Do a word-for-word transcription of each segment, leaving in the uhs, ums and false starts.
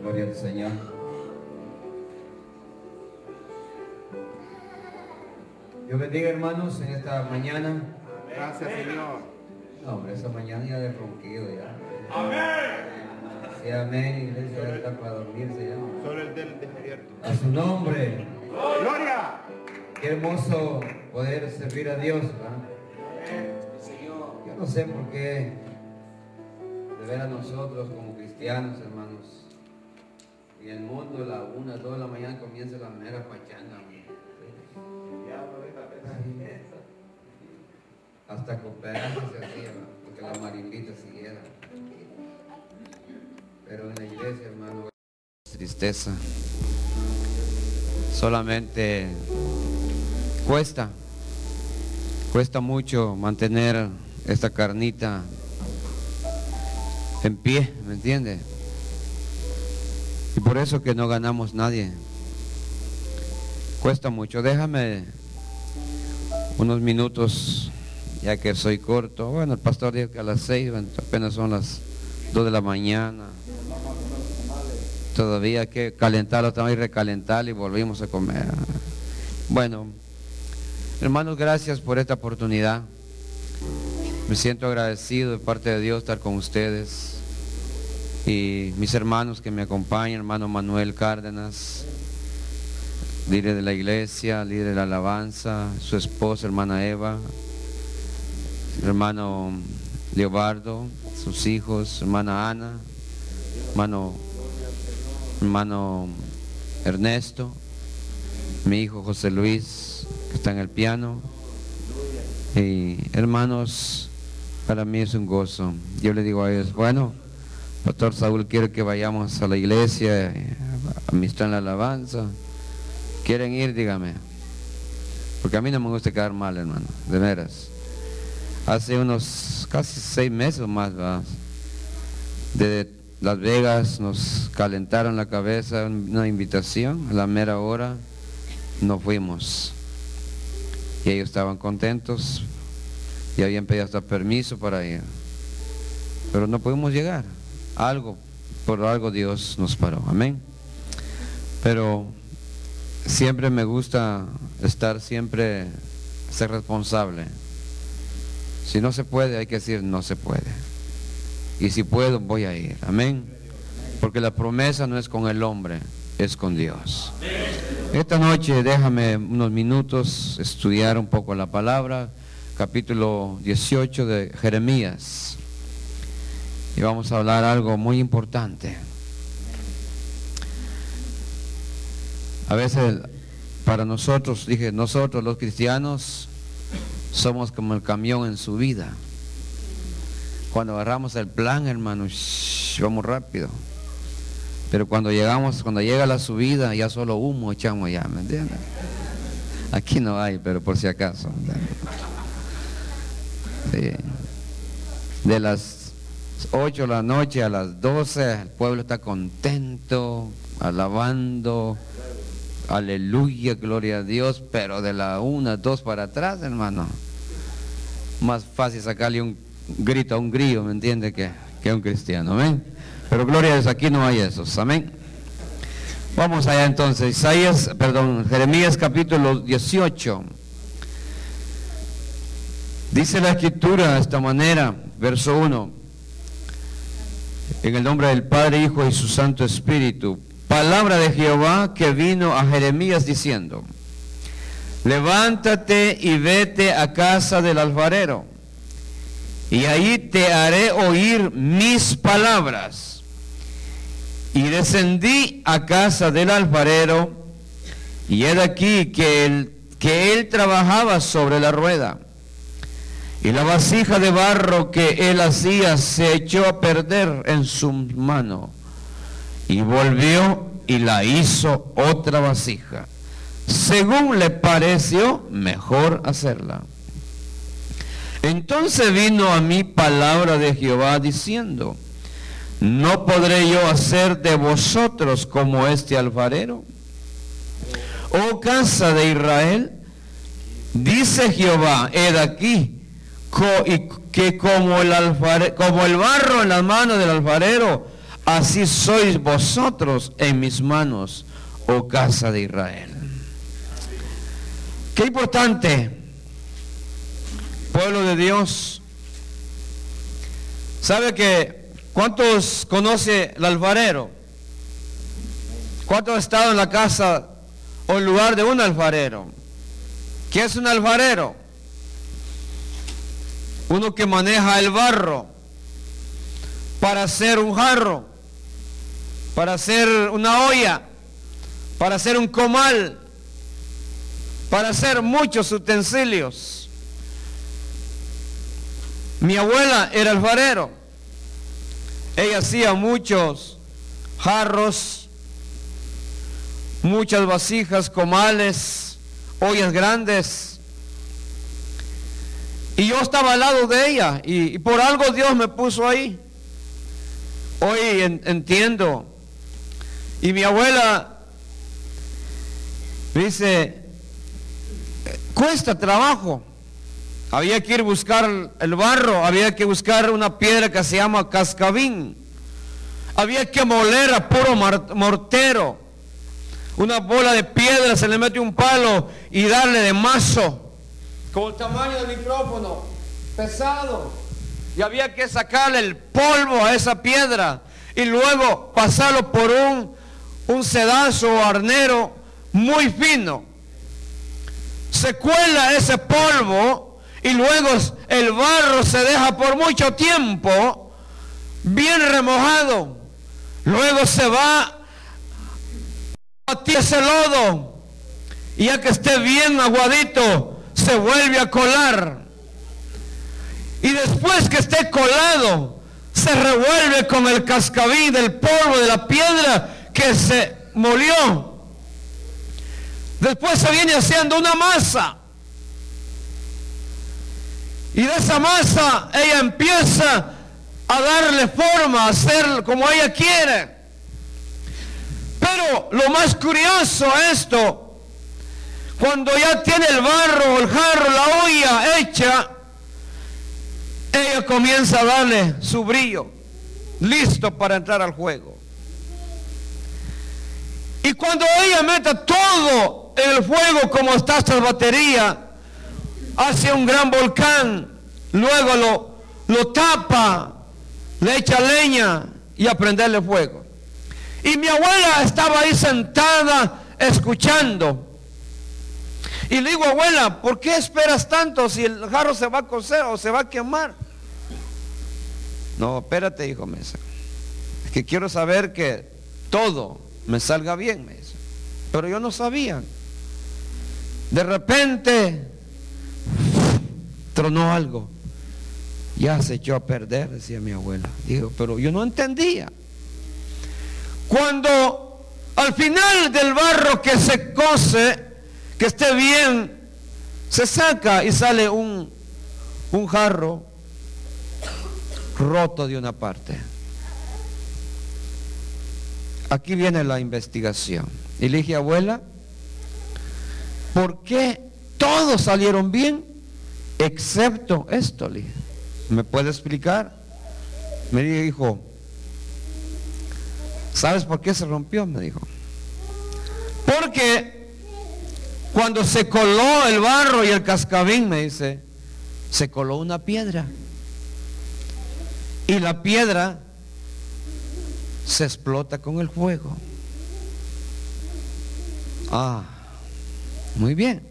Gloria al Señor. Dios bendiga, hermanos, en esta mañana. Gracias, Señor. No, hombre, esta mañana ya de ronquido ya. Amén. Sí, amén, iglesia, ya está para dormirse ya. Solo el del despierto. A su nombre. Gloria. Qué hermoso poder servir a Dios, ¿verdad? Yo no sé por qué de ver a nosotros como cristianos, hermanos, y el mundo a la una, dos de la mañana comienza la mera pachanga. Hasta cooperar se hacía, porque la marimbita siguiera. Pero en la iglesia, hermano, tristeza. Solamente cuesta, cuesta mucho mantener esta carnita en pie, ¿me entiende? Y por eso que no ganamos nadie. Cuesta mucho. Déjame unos minutos, ya que soy corto. Bueno, el pastor dijo que a las seis, bueno, apenas son las dos de la mañana. Todavía hay que calentarlo, también recalentarlo y volvimos a comer. Bueno, hermanos, gracias por esta oportunidad. Me siento agradecido de parte de Dios estar con ustedes y mis hermanos que me acompañan, hermano Manuel Cárdenas, líder de la iglesia, líder de la alabanza, su esposa, hermana Eva, hermano Leobardo, sus hijos, hermana Ana, hermano, hermano Ernesto, mi hijo José Luis, que está en el piano. Y hermanos, para mí es un gozo. Yo le digo a ellos, bueno, Pastor Saúl quiere que vayamos a la iglesia, a ministrar en la alabanza. ¿Quieren ir? Dígame. Porque a mí no me gusta quedar mal, hermano, de veras. Hace unos casi seis meses más, ¿verdad? De Las Vegas nos calentaron la cabeza, una invitación, a la mera hora no fuimos. Y ellos estaban contentos y habían pedido hasta permiso para ir. Pero no pudimos llegar. Algo, por algo Dios nos paró. Amén. Pero siempre me gusta estar, siempre ser responsable. Si no se puede, hay que decir no se puede. Y si puedo, voy a ir. Amén. Porque la promesa no es con el hombre, es con Dios. Esta noche déjame unos minutos estudiar un poco la palabra, capítulo dieciocho de Jeremías. Y vamos a hablar algo muy importante. A veces para nosotros, dije, nosotros los cristianos somos como el camión en su vida. Cuando agarramos el plan, hermano, shh, vamos rápido. Pero cuando llegamos, cuando llega la subida, ya solo humo echamos allá, ¿me entiendes? Aquí no hay, pero por si acaso. Sí. De las ocho de la noche a las doce, el pueblo está contento, alabando, aleluya, gloria a Dios, pero de la una, dos para atrás, hermano, más fácil sacarle un grito a un grillo, ¿me entiende? Que, que a un cristiano, amén. Pero gloria a Dios, aquí no hay esos, amén. Vamos allá entonces, Isaías, perdón, Jeremías capítulo dieciocho. Dice la escritura de esta manera, verso uno. En el nombre del Padre, Hijo y su Santo Espíritu. Palabra de Jehová que vino a Jeremías diciendo: levántate y vete a casa del alfarero, y ahí te haré oír mis palabras. Y descendí a casa del alfarero, y he de aquí que él, que él trabajaba sobre la rueda, y la vasija de barro que él hacía se echó a perder en su mano, y volvió y la hizo otra vasija, según le pareció mejor hacerla. Entonces vino a mí palabra de Jehová diciendo: ¿no podré yo hacer de vosotros como este alfarero? Oh casa de Israel, dice Jehová, he de aquí co y que como el, alfare, como el barro en las manos del alfarero, así sois vosotros en mis manos, oh casa de Israel. Qué importante, pueblo de Dios. ¿Sabe que cuántos conoce el alfarero? ¿Cuántos han estado en la casa o el lugar de un alfarero? ¿Qué es un alfarero? Uno que maneja el barro para hacer un jarro, para hacer una olla, para hacer un comal, para hacer muchos utensilios. Mi abuela era alfarero. Ella hacía muchos jarros, muchas vasijas, comales, ollas grandes. Y yo estaba al lado de ella y, y por algo Dios me puso ahí. Hoy en, entiendo. Y mi abuela dice, cuesta trabajo. Había que ir a buscar el barro, había que buscar una piedra que se llama cascabín. Había que moler a puro mortero. Una bola de piedra, se le mete un palo y darle de mazo, con el tamaño del micrófono, pesado. Y había que sacarle el polvo a esa piedra y luego pasarlo por un, un sedazo o arnero muy fino. Se cuela ese polvo y luego el barro se deja por mucho tiempo bien remojado. Luego se va a batir ese lodo y ya que esté bien aguadito se vuelve a colar. Y después que esté colado, se revuelve con el cascabín del polvo de la piedra que se molió. Después se viene haciendo una masa. Y de esa masa ella empieza a darle forma, a hacer como ella quiere. Pero lo más curioso es esto, cuando ya tiene el barro, el jarro, la olla hecha, ella comienza a darle su brillo, listo para entrar al juego. Y cuando ella mete todo en el fuego, como está esta batería, hace un gran volcán, luego lo, lo tapa, le echa leña y a prenderle fuego. Y mi abuela estaba ahí sentada escuchando. Y le digo, abuela, ¿por qué esperas tanto si el jarro se va a cocer o se va a quemar? No, espérate, hijo, me dice. Es que quiero saber que todo me salga bien, me dice. Pero yo no sabía. De repente tronó algo. Ya se echó a perder, decía mi abuela. Digo, pero yo no entendía. Cuando al final del barro que se cose, que esté bien, se saca y sale un, un jarro roto de una parte. Aquí viene la investigación. Y le dije, abuela, ¿por qué todos salieron bien excepto esto? Le dije, ¿me puede explicar? Me dijo, ¿sabes por qué se rompió? Me dijo, porque cuando se coló el barro y el cascabín, me dice, se coló una piedra. Y la piedra se explota con el fuego. Ah, muy bien.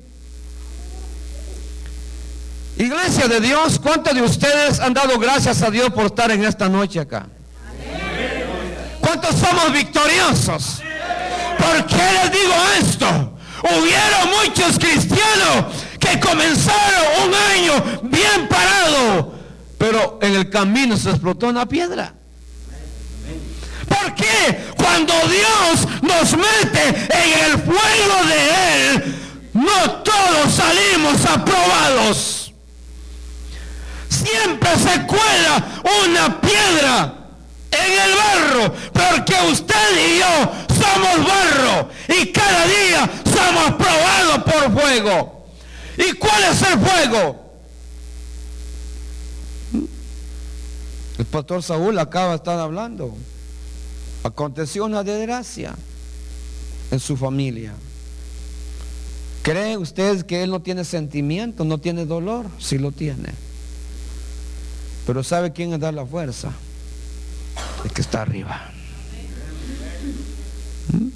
Iglesia de Dios, ¿cuántos de ustedes han dado gracias a Dios por estar en esta noche acá? ¿Cuántos somos victoriosos? ¿Por qué les digo esto? Hubieron muchos cristianos que comenzaron un año bien parado, pero en el camino se explotó una piedra. ¿Por qué? Cuando Dios nos mete en el fuego de Él, no todos salimos aprobados. Siempre se cuela una piedra en el barro, porque usted y yo somos barro y cada día somos probados por fuego. ¿Y cuál es el fuego? El pastor Saúl acaba de estar hablando. Aconteció una desgracia en su familia. ¿Cree usted que él no tiene sentimiento, no tiene dolor? Sí lo tiene. Pero ¿sabe quién le da la fuerza? El que está arriba. ¿Mm?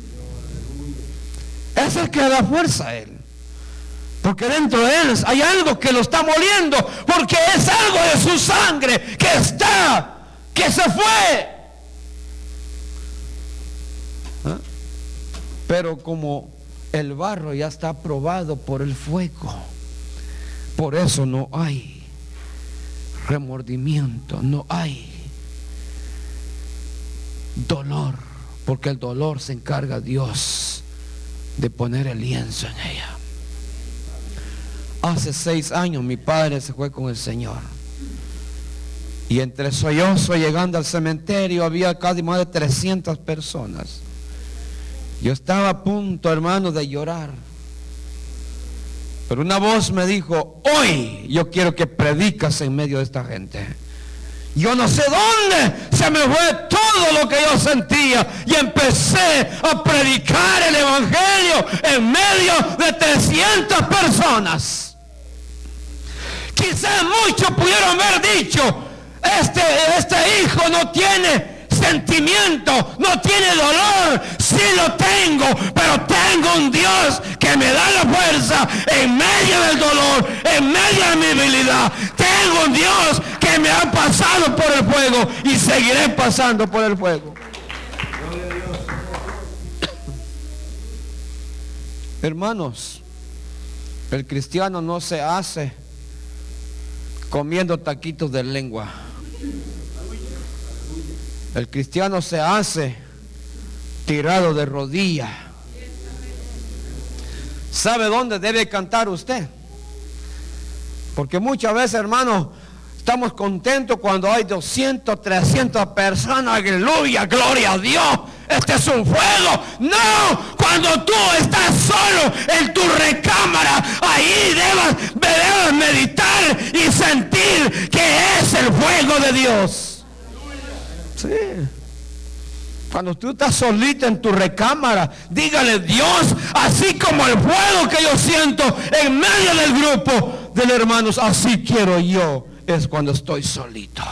Es el que le da fuerza a él. Porque dentro de él hay algo que lo está moliendo. Porque es algo de su sangre que está, que se fue. ¿Ah? Pero como el barro ya está probado por el fuego, por eso no hay remordimiento, no hay dolor, porque el dolor se encarga Dios de poner el lienzo en ella. Hace seis años mi padre se fue con el Señor, y entre sollozo llegando al cementerio había casi más de trescientas personas. Yo estaba a punto, hermano, de llorar, pero una voz me dijo: hoy yo quiero que predicas en medio de esta gente. Yo no sé dónde se me fue todo lo que yo sentía y empecé a predicar el evangelio en medio de trescientas personas. Quizás muchos pudieron haber dicho: este, este hijo no tiene sentimiento, no tiene dolor. Sí lo tengo, pero tengo un Dios que me da la fuerza en medio del dolor, en medio de mi debilidad. Tengo un Dios que me ha pasado por el fuego y seguiré pasando por el fuego. Hermanos, el cristiano no se hace comiendo taquitos de lengua. El cristiano se hace tirado de rodillas. ¿Sabe dónde debe cantar usted? Porque muchas veces, hermano, estamos contentos cuando hay doscientas, trescientas personas. Aleluya, gloria a Dios. Este es un fuego. No, cuando tú estás solo en tu recámara, ahí debes, debes meditar y sentir que es el fuego de Dios. Sí. Cuando tú estás solita en tu recámara, dígale: Dios, así como el fuego que yo siento en medio del grupo de los hermanos, así quiero yo. Es cuando estoy solito.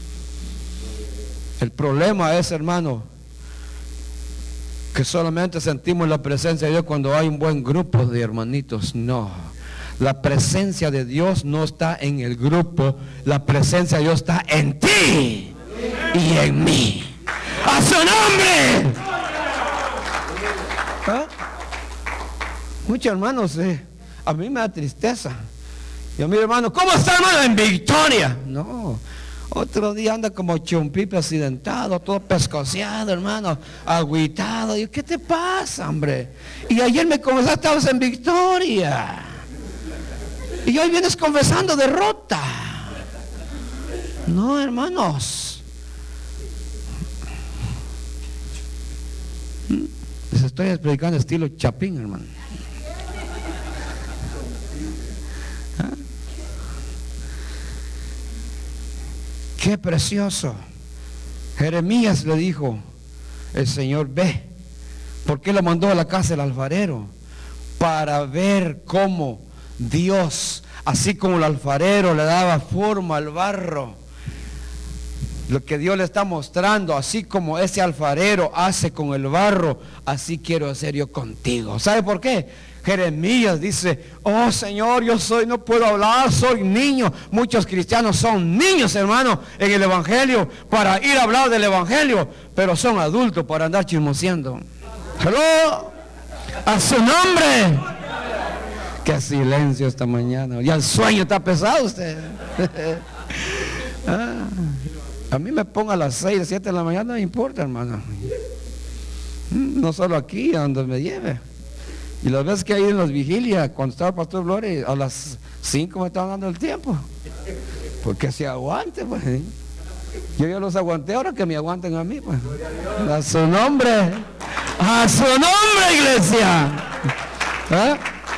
El problema es, hermano, que solamente sentimos la presencia de Dios cuando hay un buen grupo de hermanitos. No, la presencia de Dios no está en el grupo. La presencia de Dios está en ti y en mí. ¡A su nombre! ¿Ah? Muchos hermanos, eh, a mí me da tristeza. Yo, mi hermano, ¿cómo está, hermano? En victoria. No, otro día anda como chumpipe accidentado, todo pescoceado, hermano, agüitado. Yo, ¿qué te pasa, hombre? Y ayer me confesaste, estabas en victoria, y hoy vienes confesando derrota. No, hermanos. Les estoy predicando estilo Chapín, hermano. ¿Ah? Qué precioso. Jeremías le dijo el Señor: ve. ¿Por qué lo mandó a la casa del alfarero? Para ver cómo Dios, así como el alfarero le daba forma al barro, lo que Dios le está mostrando, así como ese alfarero hace con el barro, así quiero hacer yo contigo. ¿Sabe por qué? Jeremías dice: oh Señor, yo soy, no puedo hablar, soy niño. Muchos cristianos son niños, hermano, en el evangelio, para ir a hablar del evangelio, pero son adultos para andar chismoseando. ¡Hello! ¡A su nombre! ¡Qué silencio esta mañana! Ya el sueño está pesado usted. ah. A mí me ponga a las seis, siete de la mañana, no me importa, hermano. No solo aquí, a donde me lleve. Y las veces que hay en las vigilias, cuando estaba el pastor Gloria, a las cinco me estaban dando el tiempo. Porque se aguante, pues. Yo ya los aguanté, ahora que me aguanten a mí, pues. A su nombre. A su nombre, iglesia. ¿Eh?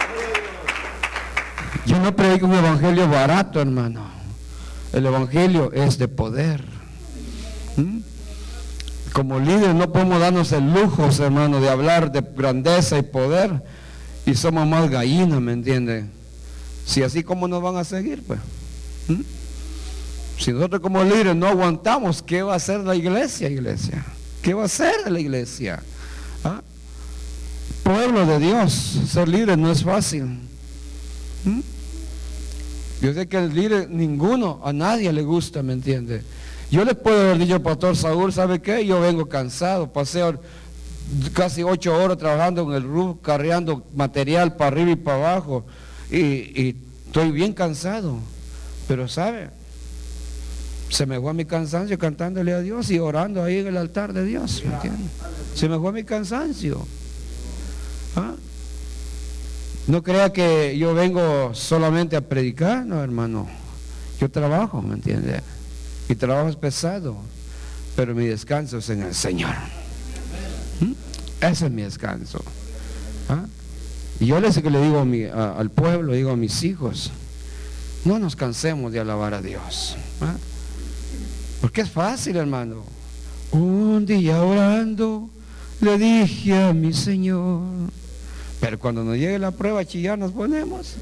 Yo no predico un evangelio barato, hermano. El evangelio es de poder. ¿Mm? Como líderes no podemos darnos el lujo, hermano, de hablar de grandeza y poder y somos más gallinas, ¿me entiende? Si así, ¿cómo nos van a seguir, pues? ¿Mm? Si nosotros como líderes no aguantamos, ¿qué va a hacer la iglesia, iglesia? ¿Qué va a hacer la iglesia? ¿Ah? Pueblo de Dios, ser líder no es fácil. ¿Mm? Yo sé que el líder, ninguno, a nadie le gusta, ¿me entiende? Yo les puedo haber dicho al pastor Saúl, ¿sabe qué? Yo vengo cansado, pasé casi ocho horas trabajando en el roof, carreando material para arriba y para abajo, y, y estoy bien cansado, pero ¿sabe? Se me fue mi cansancio cantándole a Dios y orando ahí en el altar de Dios, ¿me entiende? Se me fue mi cansancio. ¿Ah? No crea que yo vengo solamente a predicar, no, hermano. Yo trabajo, ¿me entiende? Mi trabajo es pesado, pero mi descanso es en el Señor. ¿Mm? Ese es mi descanso. ¿Ah? Y yo les que le digo a mi, a, al pueblo, digo a mis hijos, no nos cansemos de alabar a Dios. ¿Ah? Porque es fácil, hermano. Un día orando le dije a mi Señor, pero cuando nos llegue la prueba a chillar nos ponemos.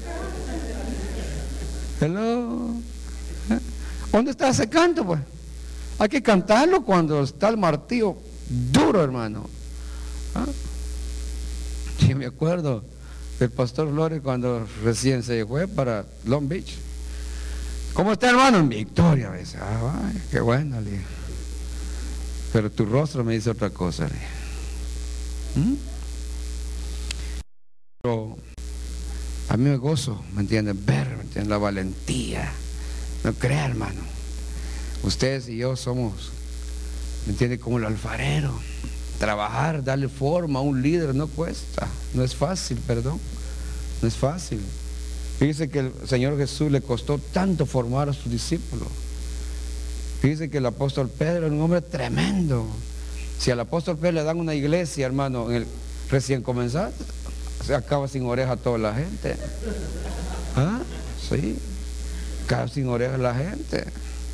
Hello. ¿Eh? ¿Dónde está ese canto, pues? Hay que cantarlo cuando está el martillo duro, hermano. ¿Ah? Yo me acuerdo del pastor Flores cuando recién se fue para Long Beach. ¿Cómo está, hermano? En victoria, a veces. Ah, vaya, qué bueno, le dije. Pero tu rostro me dice otra cosa, le dije. ¿Mm? Pero a mí me gozo, ¿me entienden? Ver, ¿me entienden? La valentía. No crea, hermano. Ustedes y yo somos, ¿me entienden? Como el alfarero. Trabajar, darle forma a un líder no cuesta. No es fácil, perdón. No es fácil. Fíjese que el Señor Jesús le costó tanto formar a sus discípulos. Fíjese que el apóstol Pedro era un hombre tremendo. Si al apóstol Pedro le dan una iglesia, hermano, en el recién comenzado, se acaba sin oreja toda la gente. ¿Ah? Sí. Acaba sin oreja la gente.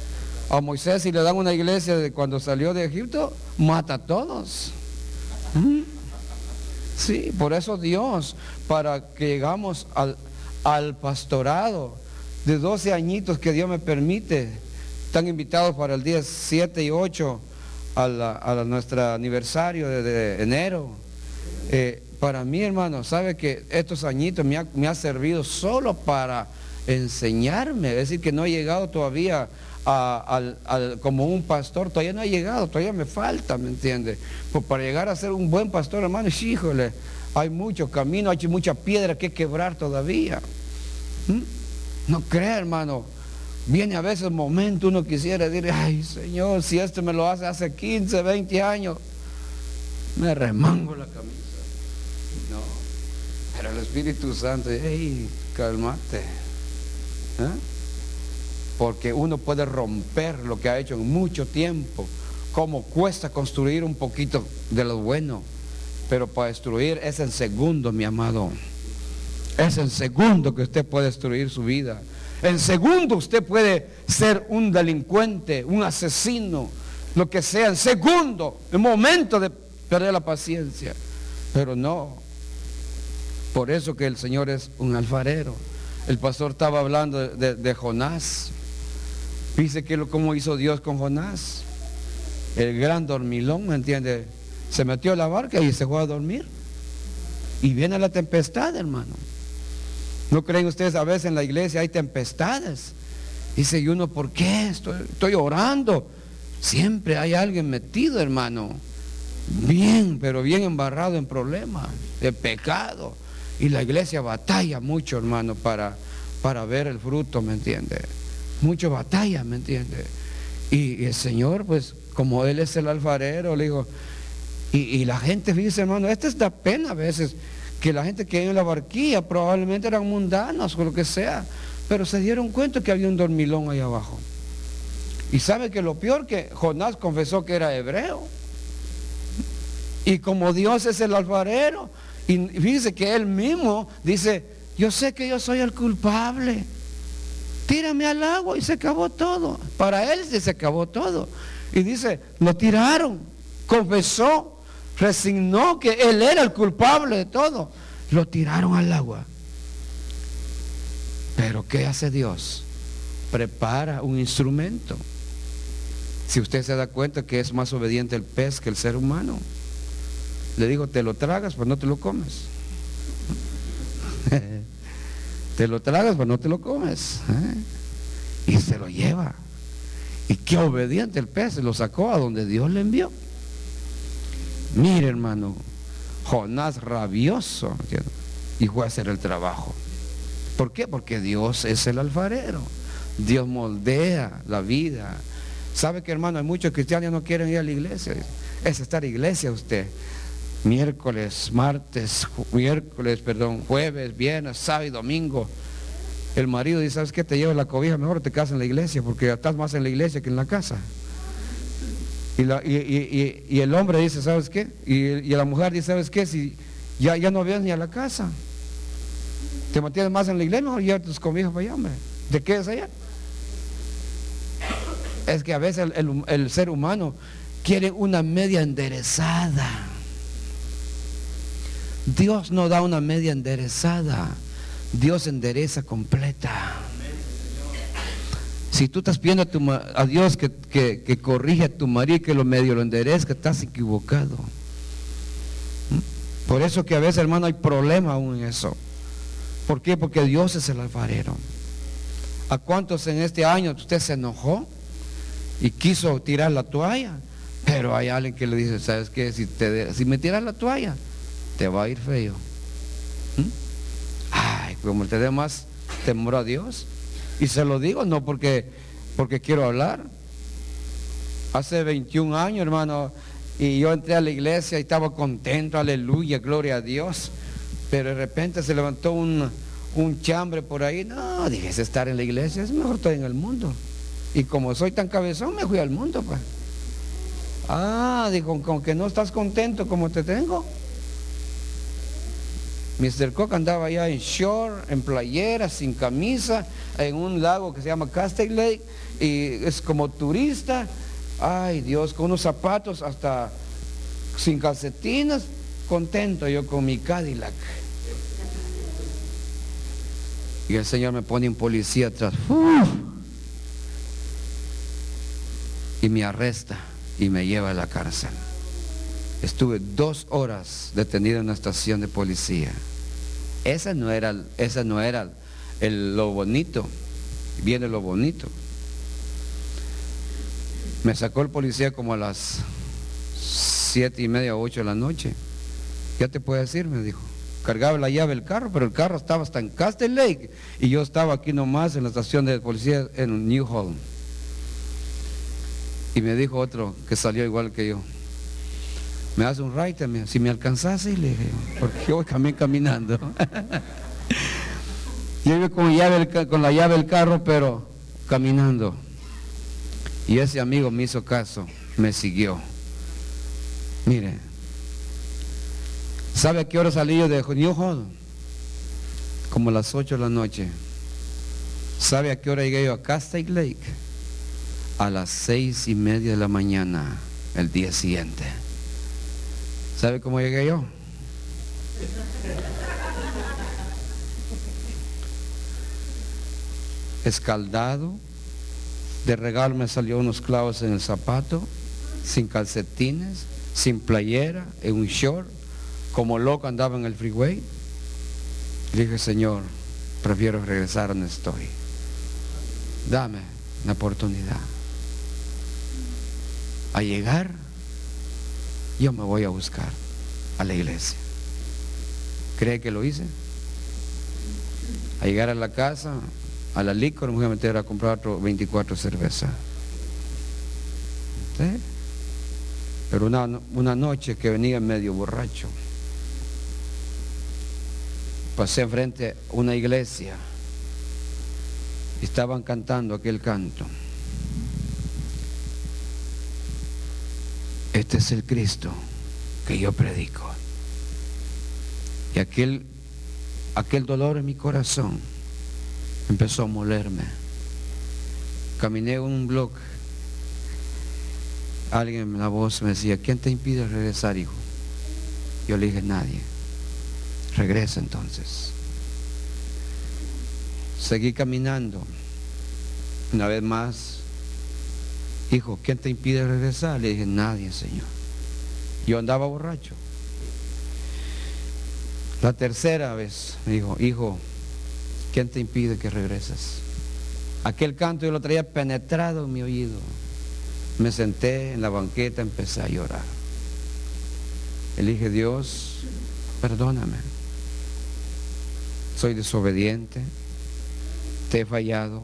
A Moisés, si le dan una iglesia de cuando salió de Egipto, mata a todos. ¿Mm? Sí, por eso Dios, para que llegamos al, al pastorado de doce añitos que Dios me permite, están invitados para el día siete y ocho a, la, a la, nuestro aniversario de, de enero. Eh, para mí, hermano, sabe que estos añitos me ha, me ha servido solo para enseñarme, es decir, que no he llegado todavía a, al, al, como un pastor, todavía no he llegado, todavía me falta, ¿me entiende? Pues para llegar a ser un buen pastor, hermano, híjole, hay mucho camino, hay mucha piedra que quebrar todavía. ¿Mm? No crea, hermano, viene a veces un momento uno quisiera decir, ay Señor, si este me lo hace hace quince, veinte años, me remango la camisa. No, pero el Espíritu Santo, hey, cálmate. ¿Eh? Porque uno puede romper lo que ha hecho en mucho tiempo. Como cuesta construir un poquito de lo bueno, pero para destruir es en segundo, mi amado. Es en segundo que usted puede destruir su vida. En segundo usted puede ser un delincuente, un asesino, lo que sea. En segundo, en momento de perder la paciencia. Pero no. Por eso que el Señor es un alfarero. El pastor estaba hablando de, de, de Jonás. Dice que lo, cómo hizo Dios con Jonás. El gran dormilón, ¿me entiende? Se metió a la barca y se fue a dormir. Y viene la tempestad, hermano. ¿No creen ustedes a veces en la iglesia hay tempestades? Dice y uno, ¿por qué? Estoy, estoy orando. Siempre hay alguien metido, hermano. Bien, pero bien embarrado en problemas, de pecado. Y la iglesia batalla mucho, hermano, para, para ver el fruto, ¿me entiende? Mucho batalla, ¿me entiende? Y, y el Señor, pues, como Él es el alfarero, le digo, y, y la gente, fíjese, hermano, esta es da pena a veces, que la gente que hay en la barquilla probablemente eran mundanos o lo que sea, pero se dieron cuenta que había un dormilón ahí abajo. Y sabe que lo peor que Jonás confesó que era hebreo. Y como Dios es el alfarero, y fíjese que él mismo dice, yo sé que yo soy el culpable, tírame al agua, y se acabó todo. Para él se acabó todo. Y dice, lo tiraron, confesó, resignó que él era el culpable de todo. Lo tiraron al agua. Pero ¿qué hace Dios? Prepara un instrumento. Si usted se da cuenta que es más obediente el pez que el ser humano, le digo, te lo tragas, pero no te lo comes. Te lo tragas, pero no te lo comes. ¿Eh? Y se lo lleva. Y qué obediente el pez, lo sacó a donde Dios le envió. Mire, hermano, Jonás rabioso, ¿entiendes? Y fue a hacer el trabajo. ¿Por qué? Porque Dios es el alfarero. Dios moldea la vida. ¿Sabe que, hermano? Hay muchos cristianos que no quieren ir a la iglesia. Es estar en iglesia usted. Miércoles, martes, miércoles, perdón, jueves, viernes, sábado y domingo. El marido dice, ¿sabes qué? Te llevas la cobija, mejor te casas en la iglesia, porque estás más en la iglesia que en la casa. Y, la, y, y, y, y el hombre dice, ¿sabes qué? Y, y la mujer dice, ¿sabes qué? Si ya, ya no vienes ni a la casa, te mantienes más en la iglesia, mejor lleva tus cobijas para allá, hombre. ¿Te quedas allá? Es que a veces el, el, el ser humano quiere una media enderezada. Dios no da una media enderezada, Dios endereza completa. Si tú estás pidiendo a, tu, a Dios que, que, que corrija a tu marido y que lo medio lo enderezca, estás equivocado. Por eso que a veces, hermano, hay problema aún en eso. ¿Por qué? Porque Dios es el alfarero. ¿A cuántos en este año usted se enojó y quiso tirar la toalla? Pero hay alguien que le dice, ¿sabes qué? Si, te, si me tiras la toalla, te va a ir feo. ¿Mm? Ay, como te dé más temor a Dios. Y se lo digo no porque, porque quiero hablar. Hace veintiún años, hermano, y yo entré a la iglesia y estaba contento, aleluya, gloria a Dios. Pero de repente se levantó un, un chambre por ahí. No, dije, es estar en la iglesia, es mejor estar en el mundo. Y como soy tan cabezón, me fui al mundo, pues. Ah, dijo, con que no estás contento como te tengo. mister Cook andaba allá en short, en playera, sin camisa, en un lago que se llama Castell Lake, y es como turista. Ay, Dios, con unos zapatos hasta sin calcetines, contento yo con mi Cadillac. Y el Señor me pone un policía atrás. Uf, y me arresta y me lleva a la cárcel. Estuve dos horas detenido en una estación de policía. Esa no era, esa no era el, lo bonito. Viene lo bonito. Me sacó el policía como a las siete y media o ocho de la noche. Ya te puedo decir, me dijo. Cargaba la llave del carro, pero el carro estaba hasta en Castell Lake y yo estaba aquí nomás en la estación de policía en New Holland. Y me dijo otro que salió igual que yo, me hace un ride, si me alcanzase, le dije, porque yo voy también caminando. Yo iba con, llave, con la llave del carro, pero caminando. Y ese amigo me hizo caso, me siguió. Mire, ¿sabe a qué hora salí yo de New Holland? Como a las ocho de la noche. ¿Sabe a qué hora llegué yo a Castell Lake? A las seis y media de la mañana, el día siguiente. ¿Sabe cómo llegué yo? Escaldado, de regalo me salió unos clavos en el zapato, sin calcetines, sin playera, en un short, como loco andaba en el freeway. Le dije, Señor, prefiero regresar donde estoy. Dame una oportunidad. A llegar, yo me voy a buscar a la iglesia. ¿Cree que lo hice? A llegar a la casa, a la licor, me voy a meter a comprar otro veinticuatro cervezas. ¿Sí? Pero una, una noche que venía medio borracho, pasé enfrente a una iglesia y estaban cantando aquel canto. Este es el Cristo que yo predico. Y aquel, aquel dolor en mi corazón empezó a molerme. Caminé un bloque alguien en la voz me decía, ¿quién te impide regresar, hijo? Yo le dije, nadie. Regresa entonces. Seguí caminando. Una vez más, hijo, ¿quién te impide regresar? Le dije, nadie, Señor. Yo andaba borracho. La tercera vez me dijo, hijo, ¿quién te impide que regreses? Aquel canto yo lo traía penetrado en mi oído. Me senté en la banqueta, empecé a llorar. Le dije, Dios, perdóname. Soy desobediente, te he fallado.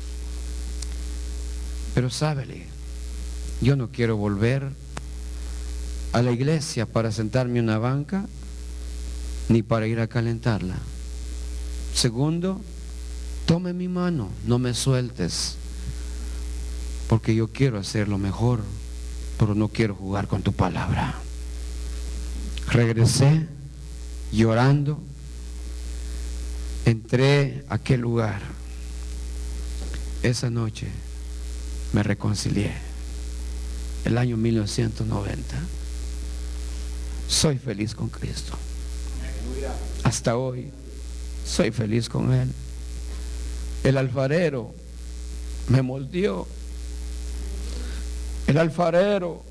Pero sábele, yo no quiero volver a la iglesia para sentarme en una banca, ni para ir a calentarla. Segundo, tome mi mano, no me sueltes, porque yo quiero hacer lo mejor, pero no quiero jugar con tu palabra. Regresé llorando, entré a aquel lugar. Esa noche me reconcilié. El año mil novecientos noventa. Soy feliz con Cristo. Hasta hoy soy feliz con Él. El alfarero me moldeó. El alfarero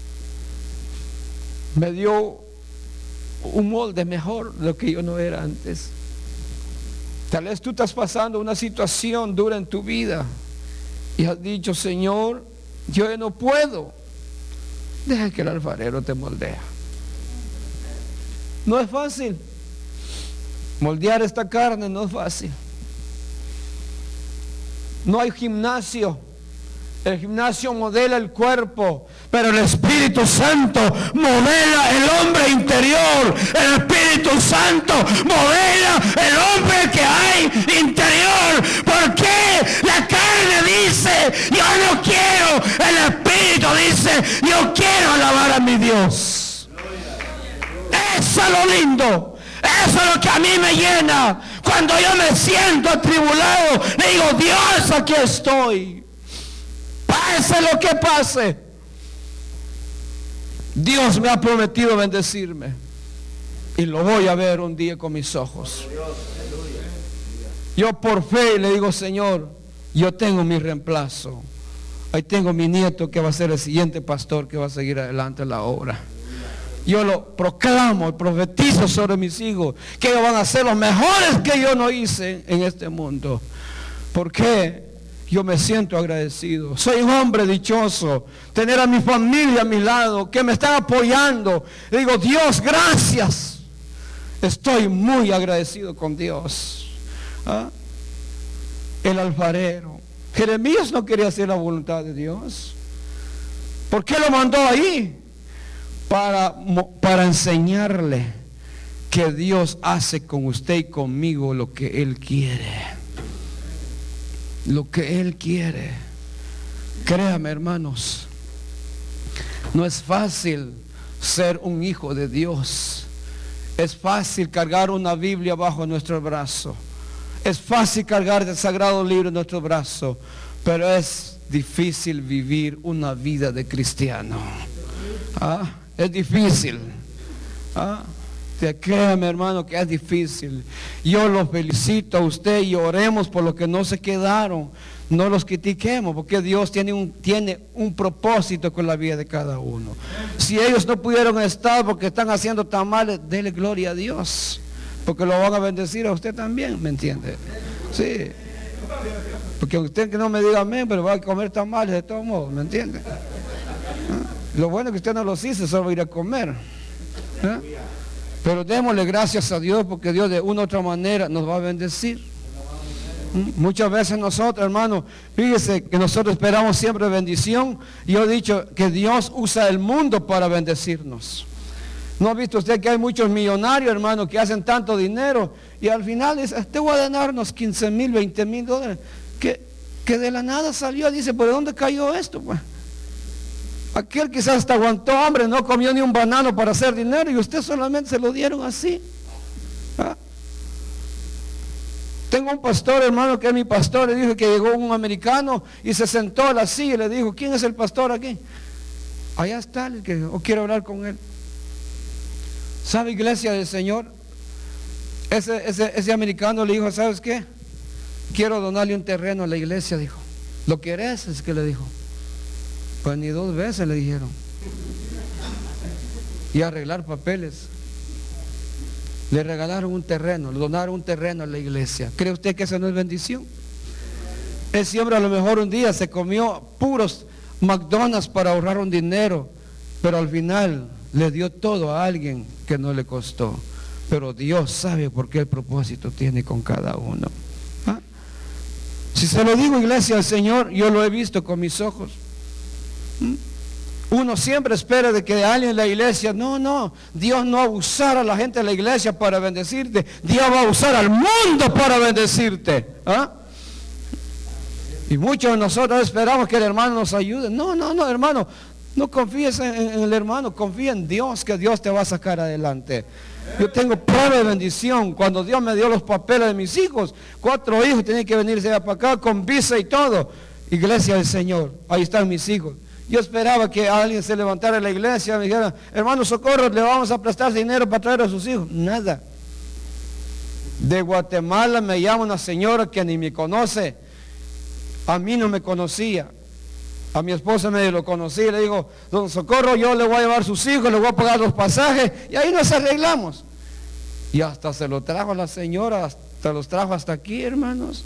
me dio un molde mejor de lo que yo no era antes. Tal vez tú estás pasando una situación dura en tu vida y has dicho, Señor, yo no puedo. Deja que el alfarero te moldea. No es fácil. Moldear esta carne no es fácil. No hay gimnasio. El gimnasio modela el cuerpo, pero el Espíritu Santo modela el hombre interior. El Espíritu Santo modela el hombre que hay interior. Porque la carne dice, yo no quiero. El Espíritu dice, yo quiero alabar a mi Dios. Eso es lo lindo. Eso es lo que a mí me llena. Cuando yo me siento atribulado, le digo, Dios, aquí estoy. Pase lo que pase, Dios me ha prometido bendecirme y lo voy a ver un día con mis ojos. Yo por fe le digo, Señor, yo tengo mi reemplazo. Ahí tengo mi nieto que va a ser el siguiente pastor que va a seguir adelante la obra. Yo lo proclamo, profetizo sobre mis hijos que ellos van a ser los mejores que yo no hice en este mundo. ¿Por qué? Yo me siento agradecido. Soy un hombre dichoso. Tener a mi familia a mi lado, que me están apoyando. Le digo, Dios, gracias. Estoy muy agradecido con Dios. ¿Ah? El alfarero. Jeremías no quería hacer la voluntad de Dios. ¿Por qué lo mandó ahí? Para, para enseñarle que Dios hace con usted y conmigo lo que Él quiere. Lo que Él quiere. Créame, hermanos, no es fácil ser un hijo de Dios. Es fácil cargar una Biblia bajo nuestro brazo. Es fácil cargar el Sagrado Libro en nuestro brazo. Pero es difícil vivir una vida de cristiano. ¿Ah? Es difícil. ¿Ah? Créame, hermano, que es difícil. Yo los felicito a usted y oremos por los que no se quedaron. No los critiquemos, porque Dios tiene un, tiene un propósito con la vida de cada uno. Si ellos no pudieron estar porque están haciendo tamales, dele gloria a Dios, porque lo van a bendecir a usted también, ¿me entiende? Sí. Porque usted que no me diga amén, pero va a comer tamales de todos modos, ¿me entiende? Lo bueno es que usted no los hizo, solo va a ir a comer. ¿Eh? Pero démosle gracias a Dios, porque Dios de una u otra manera nos va a bendecir. Muchas veces nosotros, hermanos, fíjese que nosotros esperamos siempre bendición. Y yo he dicho que Dios usa el mundo para bendecirnos. ¿No ha visto usted que hay muchos millonarios, hermanos, que hacen tanto dinero y al final dice, te voy a darnos quince mil, veinte mil dólares? Que, que de la nada salió, dice, ¿por dónde cayó esto? Pues aquel quizás hasta aguantó hambre, no comió ni un banano para hacer dinero y usted solamente se lo dieron así. ¿Ah? Tengo un pastor, hermano, que es mi pastor. Le dijo que llegó un americano y se sentó a la silla y le dijo, ¿quién es el pastor aquí? Allá está el que o quiero hablar con él. ¿Sabe, iglesia del Señor? Ese, ese, ese americano le dijo, ¿sabes qué? Quiero donarle un terreno a la iglesia, dijo. ¿Lo querés? Es que le dijo. Pues ni dos veces le dijeron. Y arreglar papeles. Le regalaron un terreno, le donaron un terreno a la iglesia. ¿Cree usted que esa no es bendición? Ese hombre a lo mejor un día se comió puros McDonald's para ahorrar un dinero, pero al final le dio todo a alguien que no le costó. Pero Dios sabe por qué el propósito tiene con cada uno. ¿Ah? Si se lo digo, iglesia, al Señor, yo lo he visto con mis ojos. ¿Mm? Uno siempre espera de que alguien en la iglesia, no, no, Dios no va a usar a la gente de la iglesia para bendecirte, Dios va a usar al mundo para bendecirte. ¿Ah? Y muchos de nosotros esperamos que el hermano nos ayude. No, no, no, hermano, no confíes en, en el hermano, confía en Dios, que Dios te va a sacar adelante. Yo tengo prueba de bendición. Cuando Dios me dio los papeles de mis hijos, cuatro hijos tenían que venirse para acá con visa y todo. Iglesia del Señor, ahí están mis hijos. Yo esperaba que alguien se levantara en la iglesia y me dijera, hermano Socorro, le vamos a prestar dinero para traer a sus hijos. Nada. De Guatemala me llama una señora que ni me conoce. A mí no me conocía. A mi esposa me lo conocía y le digo, don Socorro, yo le voy a llevar sus hijos, le voy a pagar los pasajes, y ahí nos arreglamos. Y hasta se lo trajo la señora, hasta los trajo hasta aquí, hermanos,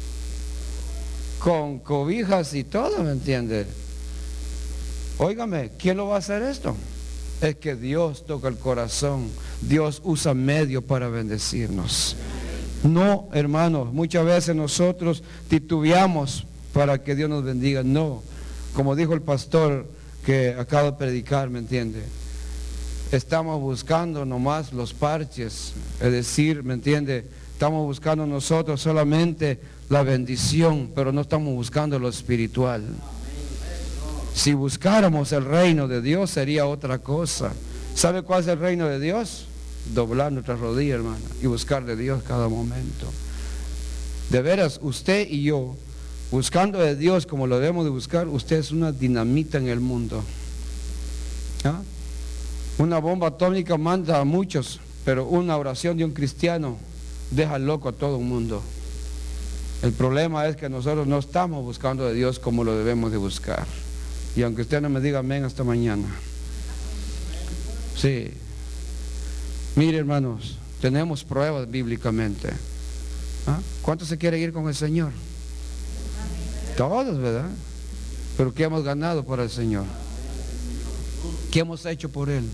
con cobijas y todo, ¿me entiende? Óigame, ¿quién lo va a hacer esto? Es que Dios toca el corazón, Dios usa medios para bendecirnos. No, hermanos, muchas veces nosotros titubeamos para que Dios nos bendiga. No, como dijo el pastor que acaba de predicar, ¿me entiende? Estamos buscando nomás los parches, es decir, ¿me entiende? Estamos buscando nosotros solamente la bendición, pero no estamos buscando lo espiritual. Si buscáramos el reino de Dios sería otra cosa. ¿Sabe cuál es el reino de Dios? Doblar nuestras rodillas, hermano, y buscar de Dios cada momento. De veras, usted y yo, buscando de Dios como lo debemos de buscar, usted es una dinamita en el mundo. ¿Ah? Una bomba atómica manda a muchos, pero una oración de un cristiano deja loco a todo el mundo. El problema es que nosotros no estamos buscando de Dios como lo debemos de buscar. Y aunque usted no me diga amén hasta mañana. Sí. Mire, hermanos, tenemos pruebas bíblicamente. ¿Ah? ¿Cuántos se quiere ir con el Señor? Todos, ¿verdad? Pero ¿qué hemos ganado por el Señor? ¿Qué hemos hecho por Él?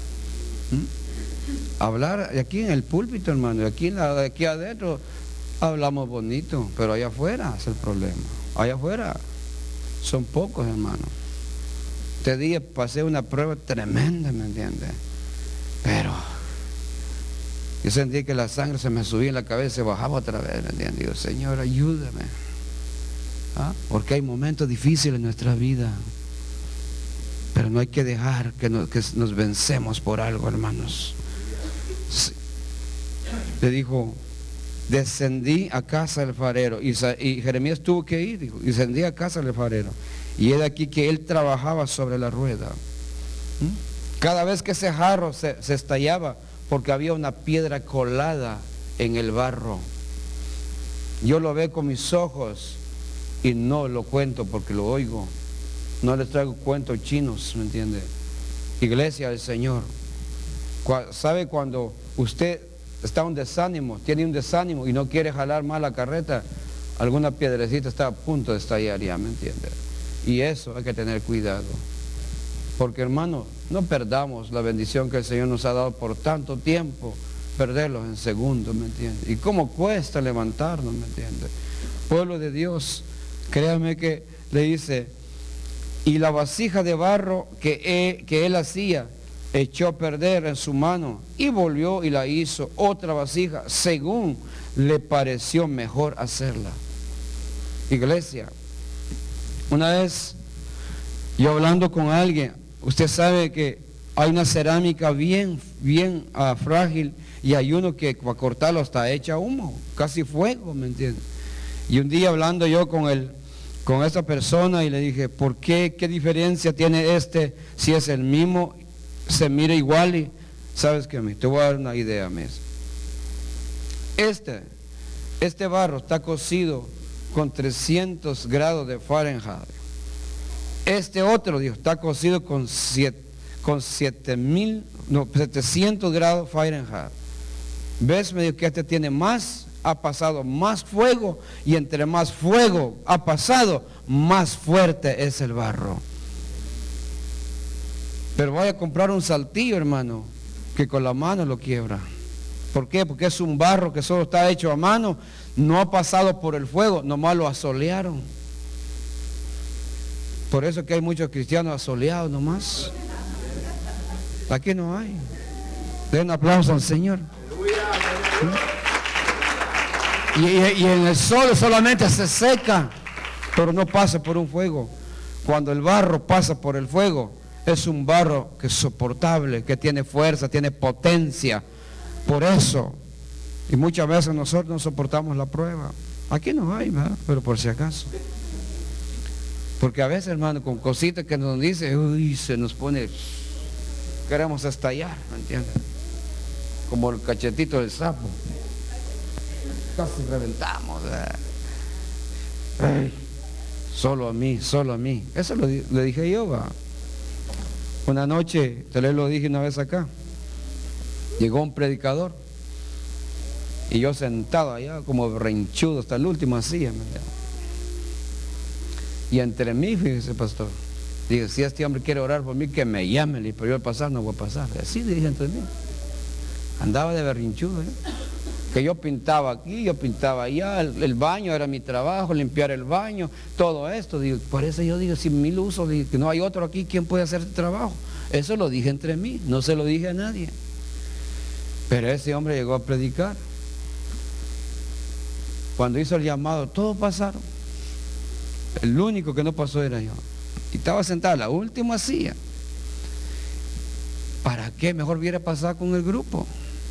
¿Mm? Hablar aquí en el púlpito, hermano, aquí, en la, aquí adentro hablamos bonito, pero allá afuera es el problema. Allá afuera son pocos, hermano. Este día pasé una prueba tremenda, ¿me entiende? Pero yo sentí que la sangre se me subía en la cabeza y se bajaba otra vez, ¿me entiende? Digo, Señor, ayúdame. ¿Ah? Porque hay momentos difíciles en nuestra vida, pero no hay que dejar que nos, que nos vencemos por algo, hermanos. Sí. Le dijo, descendí a casa del farero, y, y Jeremías tuvo que ir, dijo, y descendí a casa del farero, y es de aquí que él trabajaba sobre la rueda. ¿Mm? Cada vez que ese jarro se, se estallaba, porque había una piedra colada en el barro. Yo lo veo con mis ojos y no lo cuento porque lo oigo. No les traigo cuentos chinos, ¿me entiende? Iglesia del Señor, ¿sabe cuando usted está en un desánimo, tiene un desánimo y no quiere jalar más la carreta? Alguna piedrecita está a punto de estallar ya, ¿me entiende? Y eso hay que tener cuidado. Porque, hermano, no perdamos la bendición que el Señor nos ha dado por tanto tiempo, perderlos en segundos, ¿me entiende? Y cómo cuesta levantarnos, ¿me entiende? Pueblo de Dios, créame que le dice, y la vasija de barro que él, que él hacía, echó a perder en su mano y volvió y la hizo otra vasija, según le pareció mejor hacerla. Iglesia, una vez yo hablando con alguien, usted sabe que hay una cerámica bien, bien uh, frágil, y hay uno que para cortarlo está hecha humo, casi fuego, ¿me entiende? Y un día hablando yo con el, con esta persona y le dije, ¿por qué? ¿Qué diferencia tiene este si es el mismo? Se mira igual y, ¿sabes qué? Te voy a dar una idea, mes. Este, este barro está cocido con trescientos grados de Fahrenheit. Este otro, dijo, está cocido con siete, con siete mil, no, setecientos grados Fahrenheit. ¿Ves? Me dijo que este tiene más, ha pasado más fuego, y entre más fuego ha pasado, más fuerte es el barro. Pero vaya a comprar un saltillo, hermano, que con la mano lo quiebra. ¿Por qué? Porque es un barro que solo está hecho a mano, no ha pasado por el fuego, nomás lo asolearon. Por eso que hay muchos cristianos asoleados nomás. Aquí no hay. Den un aplauso al Señor. Y, y, y en el sol solamente se seca, pero no pasa por un fuego. Cuando el barro pasa por el fuego, es un barro que es soportable, que tiene fuerza, tiene potencia. Por eso, y muchas veces nosotros no soportamos la prueba. Aquí no hay, ¿verdad? Pero por si acaso. Porque a veces, hermano, con cositas que nos dice, uy, se nos pone, queremos estallar, ¿me entiendes? Como el cachetito del sapo. Casi reventamos. Ay, solo a mí, solo a mí. Eso lo, le dije yo, va. Una noche, te lo dije una vez acá. Llegó un predicador y yo sentado allá como renchudo hasta el último así, y entre mí, fíjese, pastor, dije, si este hombre quiere orar por mí, que me llame, pero yo al pasar no voy a pasar. Así dije entre mí. Andaba de berrinchudo, ¿eh? Que yo pintaba aquí, yo pintaba allá, el, el baño era mi trabajo, limpiar el baño, todo esto. Digo, por eso yo digo, si mil usos, digo, que no hay otro aquí, ¿quién puede hacer este trabajo? Eso lo dije entre mí, no se lo dije a nadie. Pero ese hombre llegó a predicar. Cuando hizo el llamado, todos pasaron. El único que no pasó era yo. Y estaba sentado, la última silla. ¿Para qué? Mejor hubiera pasado con el grupo.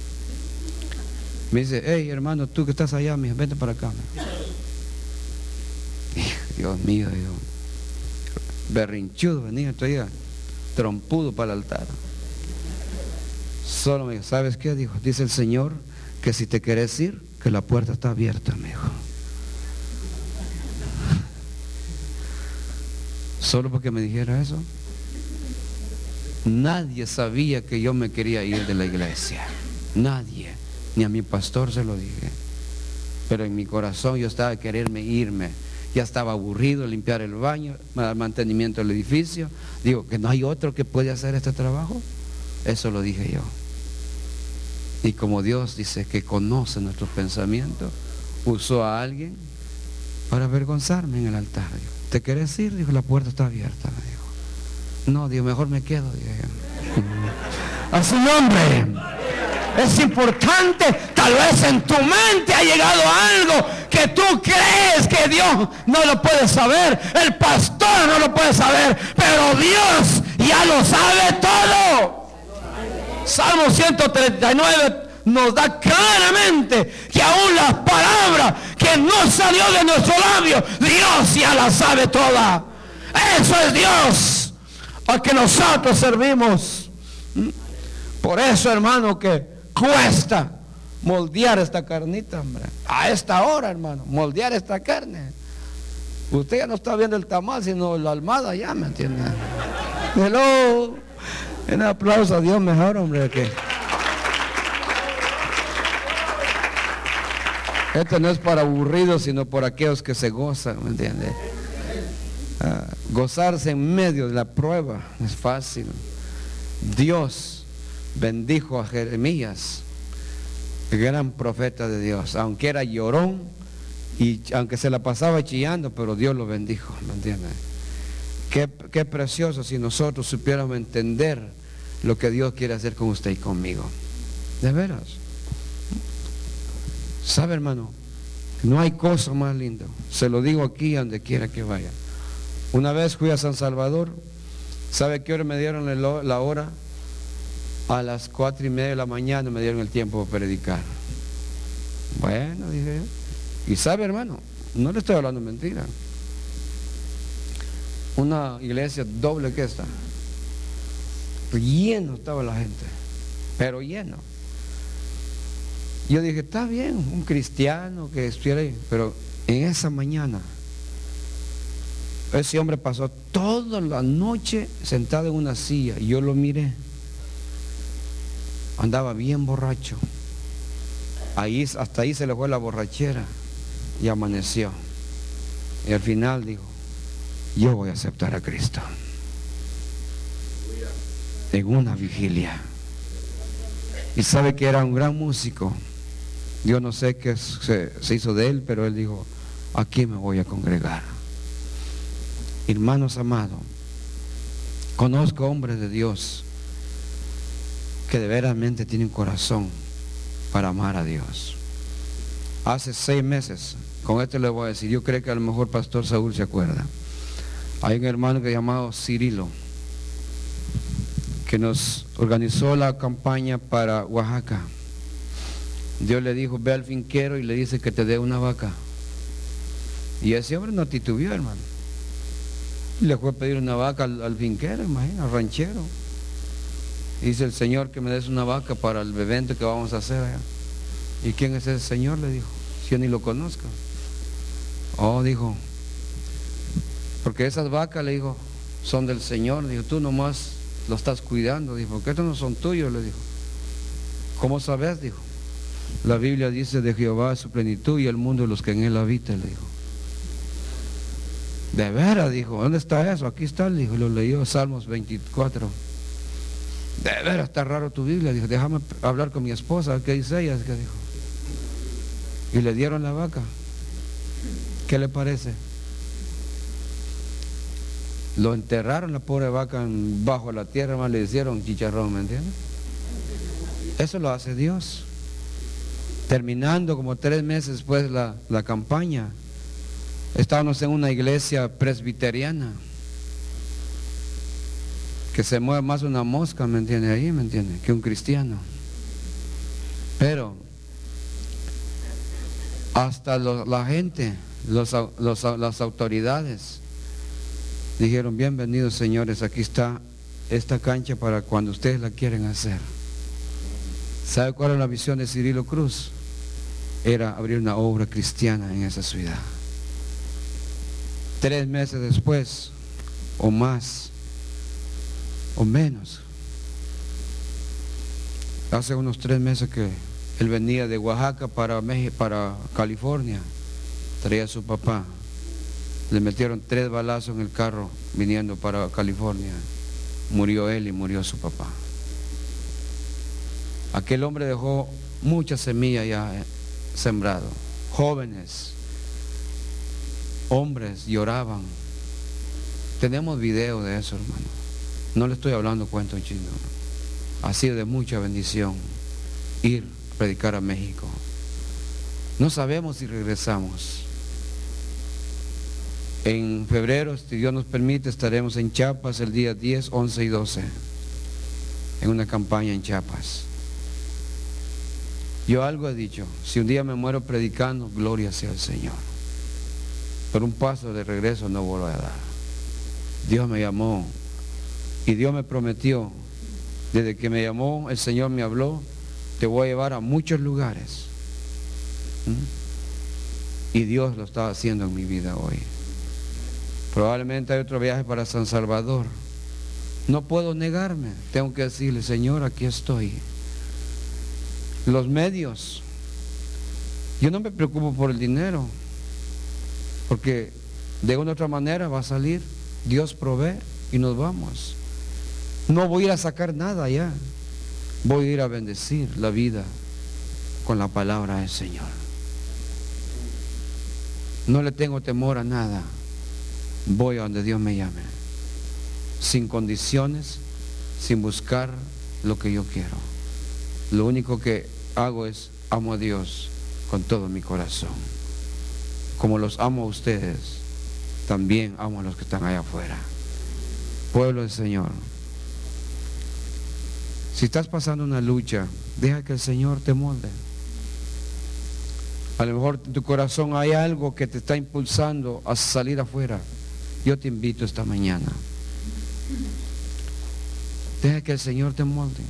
Me dice, hey hermano, tú que estás allá, mijo, vente para acá. Dios mío, Dios. Berrinchudo, venía todavía, trompudo para el altar. Solo me dijo, ¿sabes qué? Dijo, dice el Señor que si te querés ir, que la puerta está abierta, me dijo. Solo porque me dijera eso. Nadie sabía que yo me quería ir de la iglesia. Nadie. Ni a mi pastor se lo dije. Pero en mi corazón yo estaba quererme irme. Ya estaba aburrido de limpiar el baño, el mantenimiento del edificio. Digo, que no hay otro que puede hacer este trabajo. Eso lo dije yo. Y como Dios dice que conoce nuestros pensamientos, usó a alguien para avergonzarme en el altar. Dijo, ¿te querés ir? Dijo, la puerta está abierta. Me dijo. No, digo, mejor me quedo. Dije. A su nombre. Es importante, tal vez en tu mente ha llegado algo que tú crees que Dios no lo puede saber, el pastor no lo puede saber, pero Dios ya lo sabe todo. Salmo ciento treinta y nueve nos da claramente que aún las palabras que no salió de nuestro labio, Dios ya la sabe toda. Eso es Dios al que nosotros servimos. Por eso, hermano, que cuesta moldear esta carnita, hombre. A esta hora, hermano, moldear esta carne. Usted ya no está viendo el tamal, sino la almada ya, ¿me entiende? Hello. Un aplauso a Dios mejor, hombre, que esto no es para aburridos, sino por aquellos que se gozan, ¿me entiende? Ah, gozarse en medio de la prueba es fácil. Dios bendijo a Jeremías, el gran profeta de Dios, aunque era llorón y aunque se la pasaba chillando, pero Dios lo bendijo, ¿me entiende? Qué, qué precioso si nosotros supiéramos entender lo que Dios quiere hacer con usted y conmigo. De veras. ¿Sabe, hermano? No hay cosa más linda. Se lo digo aquí donde quiera que vaya. Una vez fui a San Salvador. ¿Sabe qué hora me dieron la hora? A las cuatro y media de la mañana me dieron el tiempo para predicar. Bueno, dije yo. Y sabe, hermano, no le estoy hablando mentira. una iglesia doble que esta. Lleno estaba la gente, pero lleno. Yo dije, está bien, un cristiano que estuviera ahí, pero en esa mañana ese hombre pasó toda la noche sentado en una silla y yo lo miré. Andaba bien borracho. Ahí, hasta ahí se le fue la borrachera y amaneció. Y al final dijo, yo voy a aceptar a Cristo. En una vigilia. Y sabe que era un gran músico. Yo no sé qué se, se hizo de él, pero él dijo, aquí me voy a congregar. Hermanos amados, conozco hombres de Dios que de veramente tienen corazón para amar a Dios. Hace seis meses, con esto le voy a decir, yo creo que a lo mejor Pastor Saúl se acuerda. Hay un hermano que llamado Cirilo, que nos organizó la campaña para Oaxaca. Dios le dijo, ve al finquero y le dice que te dé una vaca. Y ese hombre no titubeó, hermano. Le fue a pedir una vaca al, al finquero, imagina, al ranchero. Dice el Señor que me des una vaca para el evento que vamos a hacer allá. ¿Y quién es ese Señor? Le dijo, si yo ni lo conozco. Oh, dijo, porque esas vacas, le dijo, son del Señor. Dijo, tú nomás lo estás cuidando. Dijo, porque estos no son tuyos, le dijo. ¿Cómo sabes? Dijo, la Biblia dice, de Jehová es su plenitud y el mundo de los que en él habitan, le dijo. De veras, dijo, ¿dónde está eso? Aquí está, le dijo, lo leyó, Salmos veinticuatro. De veras, está raro tu Biblia. Dijo, déjame hablar con mi esposa, ¿qué dice ella? ¿Qué dijo? Y le dieron la vaca. ¿Qué le parece? Lo enterraron la pobre vaca bajo la tierra, más le hicieron chicharrón, ¿me entiendes? Eso lo hace Dios. Terminando como tres meses después la, la campaña, estábamos en una iglesia presbiteriana que se mueve más una mosca, ¿me entiende? Ahí, ¿me entiende? Que un cristiano. Pero hasta lo, la gente, los, los, las autoridades dijeron, bienvenidos señores, aquí está esta cancha para cuando ustedes la quieren hacer. ¿Sabe cuál es la visión de Cirilo Cruz? Era abrir una obra cristiana en esa ciudad. Tres meses después, o más, o menos, hace unos tres meses que él venía de Oaxaca para México, para California, traía a su papá. Le metieron tres balazos en el carro viniendo para California. Murió él y murió su papá. Aquel hombre dejó mucha semilla ya sembrado. Jóvenes, hombres lloraban. Tenemos video de eso, hermano. No le estoy hablando cuento chino. Ha sido de mucha bendición ir a predicar a México. No sabemos si regresamos. En febrero, si Dios nos permite, estaremos en Chiapas el día diez, once y doce, en una campaña en Chiapas. Yo algo he dicho, si un día me muero predicando, gloria sea al Señor. Pero un paso de regreso no vuelvo a dar. Dios me llamó y Dios me prometió, desde que me llamó, el Señor me habló, te voy a llevar a muchos lugares. ¿Mm? Y Dios lo está haciendo en mi vida hoy. Probablemente hay otro viaje para San Salvador. No puedo negarme, tengo que decirle, Señor, aquí estoy. Los medios, yo no me preocupo por el dinero, porque de una u otra manera va a salir, Dios provee y nos vamos. No voy a ir a sacar nada allá, voy a ir a bendecir la vida con la palabra del Señor. No le tengo temor a nada. Voy a donde Dios me llame, sin condiciones, sin buscar lo que yo quiero. Lo único que hago es amo a Dios con todo mi corazón. Como los amo a ustedes, también amo a los que están allá afuera. Pueblo del Señor, si estás pasando una lucha, deja que el Señor te molde. A lo mejor en tu corazón hay algo que te está impulsando a salir afuera. Yo te invito esta mañana. Deja que el Señor te molde.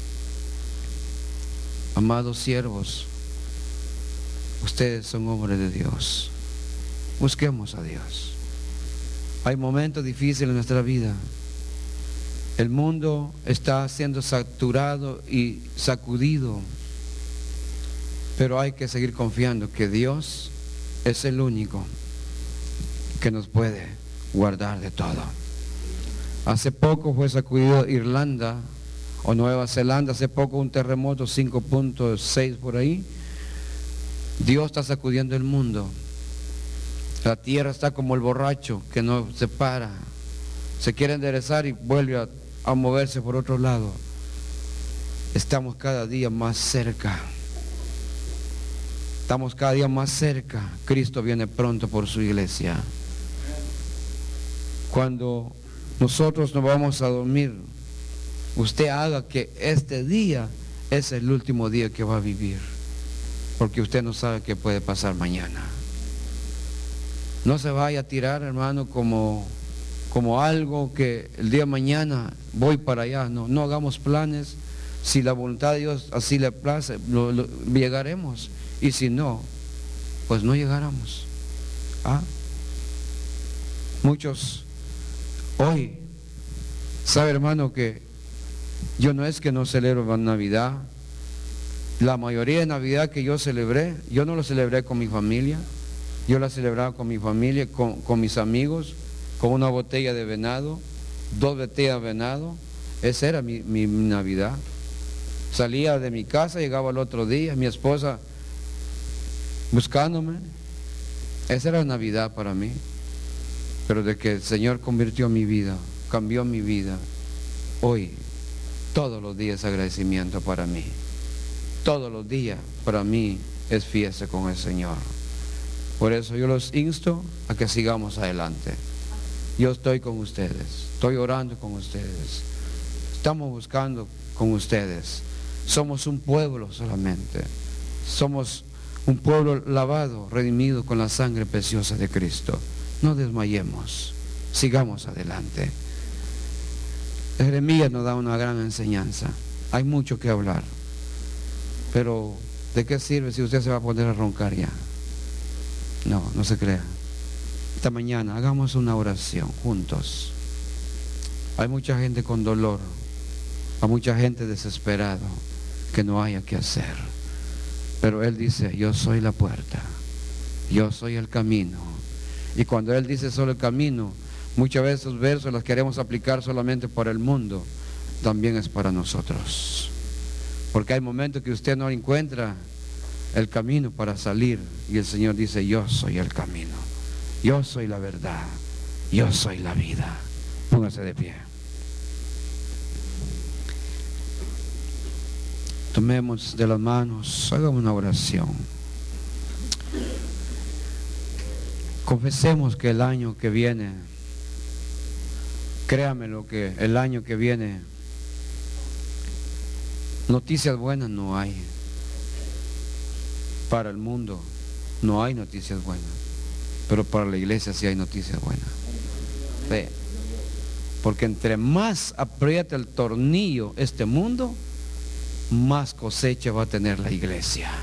Amados siervos, ustedes son hombres de Dios. Busquemos a Dios. Hay momentos difíciles en nuestra vida. El mundo está siendo saturado y sacudido, pero hay que seguir confiando que Dios es el único que nos puede guardar de todo. Hace poco fue sacudido Irlanda o Nueva Zelanda, hace poco un terremoto cinco punto seis por ahí. Dios está sacudiendo el mundo. La tierra está como el borracho que no se para, se quiere enderezar y vuelve a, a moverse por otro lado. Estamos cada día más cerca. Estamos cada día más cerca. Cristo viene pronto por su iglesia. Cuando nosotros nos vamos a dormir, usted haga que este día es el último día que va a vivir, porque usted no sabe qué puede pasar mañana. No se vaya a tirar, hermano, como, como algo que el día de mañana voy para allá. No, no hagamos planes. Si la voluntad de Dios así le place, lo, lo, llegaremos. Y si no, pues no llegáramos. ¿Ah? Muchos hoy, sabe, hermano, que yo no es que no celebro Navidad. La mayoría de Navidad que yo celebré, yo no lo celebré con mi familia. Yo la celebraba con mi familia, con, con mis amigos, con una botella de venado, dos botellas de venado. Esa era mi, mi Navidad. Salía de mi casa, llegaba el otro día, mi esposa buscándome. Esa era Navidad para mí. Pero de que el Señor convirtió mi vida, cambió mi vida, hoy, todos los días agradecimiento para mí. Todos los días para mí es fiesta con el Señor. Por eso yo los insto a que sigamos adelante. Yo estoy con ustedes, estoy orando con ustedes, estamos buscando con ustedes. Somos un pueblo solamente, somos un pueblo lavado, redimido con la sangre preciosa de Cristo. No desmayemos, sigamos adelante. Jeremías nos da una gran enseñanza. Hay mucho que hablar, pero ¿de qué sirve si usted se va a poner a roncar ya? No, no se crea. Esta mañana hagamos una oración juntos. Hay mucha gente con dolor, hay mucha gente desesperada que no haya que hacer. Pero Él dice, yo soy la puerta, yo soy el camino. Y cuando Él dice solo el camino, muchas veces esos versos los queremos aplicar solamente para el mundo, también es para nosotros. Porque hay momentos que usted no encuentra el camino para salir y el Señor dice, yo soy el camino, yo soy la verdad, yo soy la vida. Póngase de pie. Tomemos de las manos, hagamos una oración. Confesemos que el año que viene, créame lo que el año que viene, noticias buenas no hay. Para el mundo no hay noticias buenas, pero para la iglesia sí hay noticias buenas. Sí. Porque entre más aprieta el tornillo este mundo, más cosecha va a tener la iglesia.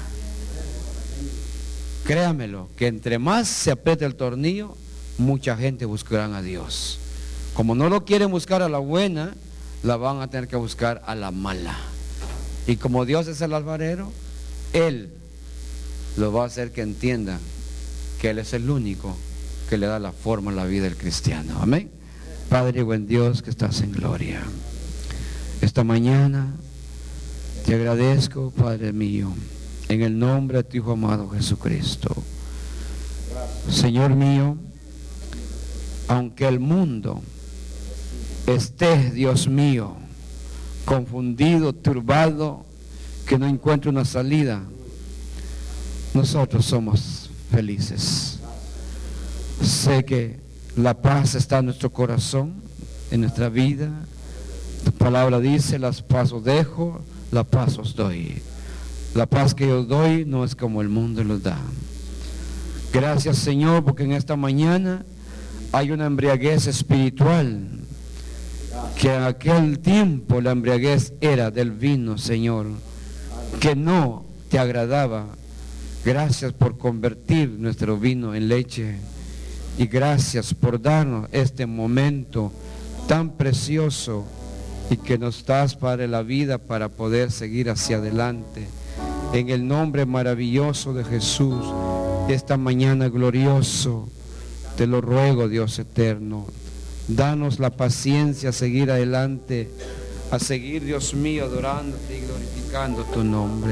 Créamelo, que entre más se aprieta el tornillo, mucha gente buscará a Dios. Como no lo quieren buscar a la buena, la van a tener que buscar a la mala. Y como Dios es el alfarero, Él lo va a hacer que entiendan que Él es el único que le da la forma a la vida del cristiano. Amén. Padre buen Dios que estás en gloria, esta mañana te agradezco, Padre mío, en el nombre de tu Hijo amado Jesucristo. Señor mío, aunque el mundo esté, Dios mío, confundido, turbado, que no encuentre una salida, nosotros somos felices. Sé que la paz está en nuestro corazón, en nuestra vida. Tu palabra dice, las paz os dejo, la paz os doy. La paz que yo doy no es como el mundo los da. Gracias, Señor, porque en esta mañana hay una embriaguez espiritual, que en aquel tiempo la embriaguez era del vino, Señor, que no te agradaba. Gracias por convertir nuestro vino en leche, y gracias por darnos este momento tan precioso y que nos das, Padre, la vida para poder seguir hacia adelante. En el nombre maravilloso de Jesús, esta mañana glorioso, te lo ruego, Dios eterno, danos la paciencia a seguir adelante, a seguir, Dios mío, adorándote y glorificando tu nombre.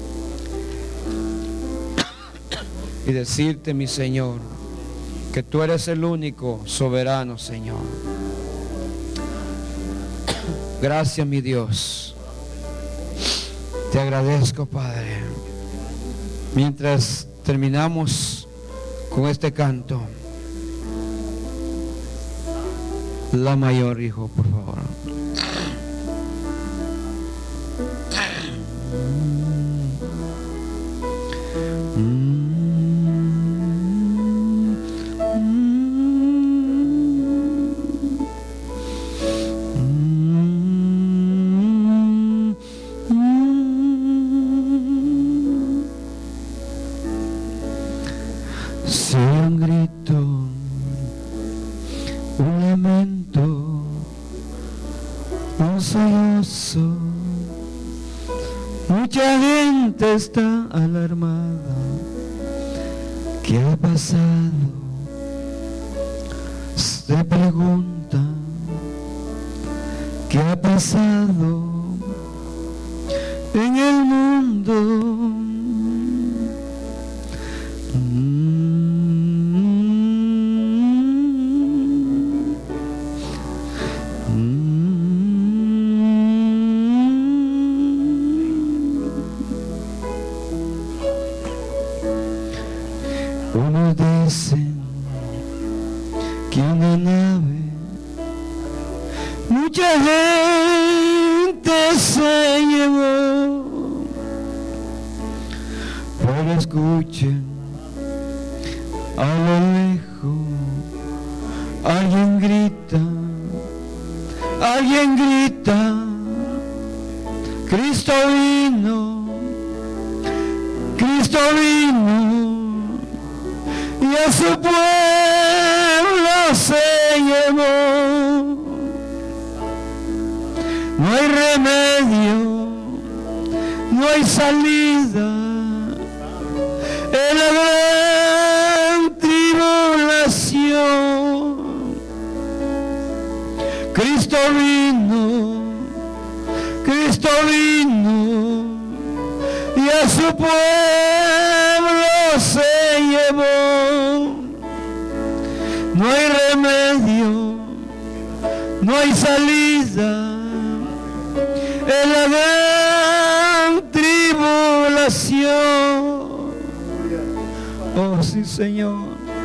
Y decirte, mi Señor, que tú eres el único soberano, Señor. Gracias, mi Dios. Te agradezco, Padre. Mientras terminamos con este canto, la mayor, hijo, por favor. Está alarmada. ¿Qué ha pasado? Se pregunta. ¿Qué ha pasado en el mundo? Escuchen a lo lejos, alguien grita, alguien grita, Cristo vino, Cristo vino, y a su pueblo se llevó. No hay remedio, no hay salida en la gran tribulación. Cristo vino, Cristo vino, y a su pueblo se llevó. No hay remedio, no hay salida en la gran tribulación. Oh, sí, Señor.